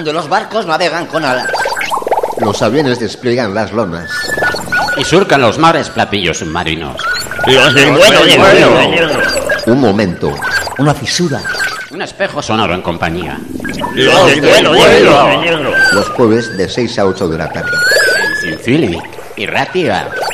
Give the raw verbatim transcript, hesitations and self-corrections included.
cuando los barcos navegan con alas. Los aviones despliegan las lonas. Y surcan los mares platillos submarinos. Los del vuelo de vuelo. Un momento. Una fisura. Un espejo sonoro en compañía. Los del vuelo de vuelo. Los jueves de seis a ocho de la tarde. Cincili. Irratia.